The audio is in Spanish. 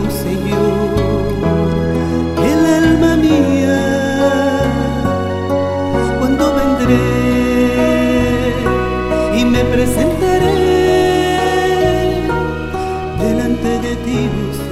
Señor, el alma mía, cuando vendré y me presentaré delante de ti.